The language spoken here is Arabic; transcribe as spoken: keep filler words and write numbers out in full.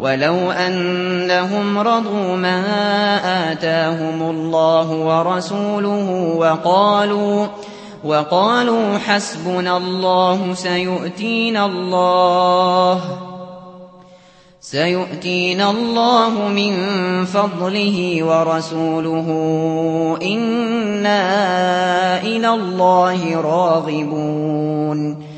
وَلَوْ أَنَّهُمْ رَضُوا مَا آتَاهُمُ اللَّهُ وَرَسُولُهُ وَقَالُوا وَقَالُوا حَسْبُنَا اللَّهُ سَيُؤْتِينَا اللَّهُ سَيُؤْتِينَا اللَّهُ مِن فَضْلِهِ وَرَسُولُهُ إِنَّا إِلَى اللَّهِ رَاغِبُونَ